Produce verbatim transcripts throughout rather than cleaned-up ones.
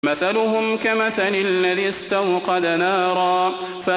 مثلهم كمثل الذي استوقد نارا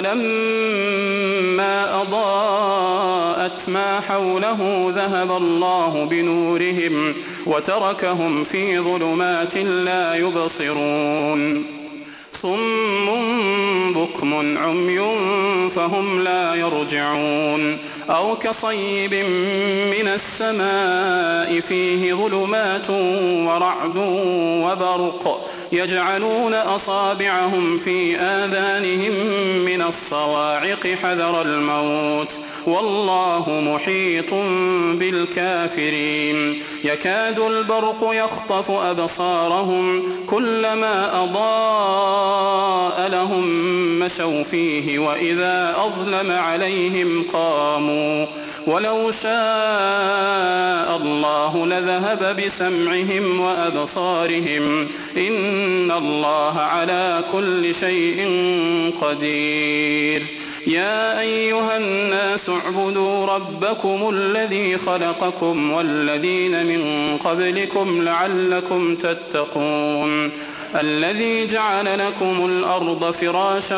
فلما أضاءت ما حوله ذهب الله بنورهم وتركهم في ظلمات لا يبصرون صم بكم عمي فهم لا يرجعون أو كصيب من السماء فيه ظلمات ورعد وبرق يجعلون أصابعهم في آذانهم من الصواعق حذر الموت والله محيط بالكافرين يكاد البرق يخطف أبصارهم كلما أضاء لهم مشوا فيه وإذا أظلم عليهم قاموا ولو شاء الله لذهب بسمعهم وأبصارهم إن الله على كل شيء قدير يا أيها الناس اعبدوا ربكم الذي خلقكم والذين من قبلكم لعلكم تتقون الذي جعل لكم الأرض فراشا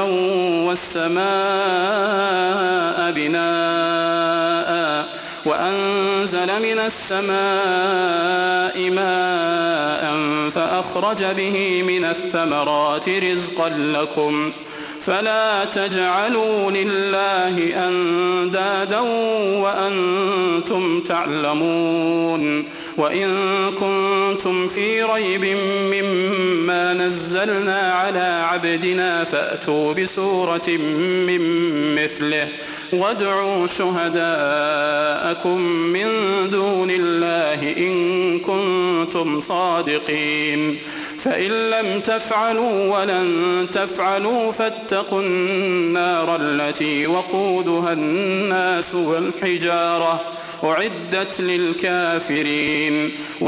والسماء بناء وأنزل من السماء ماء فأخرج به من الثمرات رزقا لكم فلا تجعلوا لله أندادا وأنتم تعلمون وإن كنتم في ريب مما نزلنا على عبدنا فأتوا بسورة من مثله وادعوا شهداءكم من دون الله إن كنتم صادقين فإن لم تفعلوا ولن تفعلوا فاتقوا النار التي وقودها الناس والحجارة أعدت للكافرين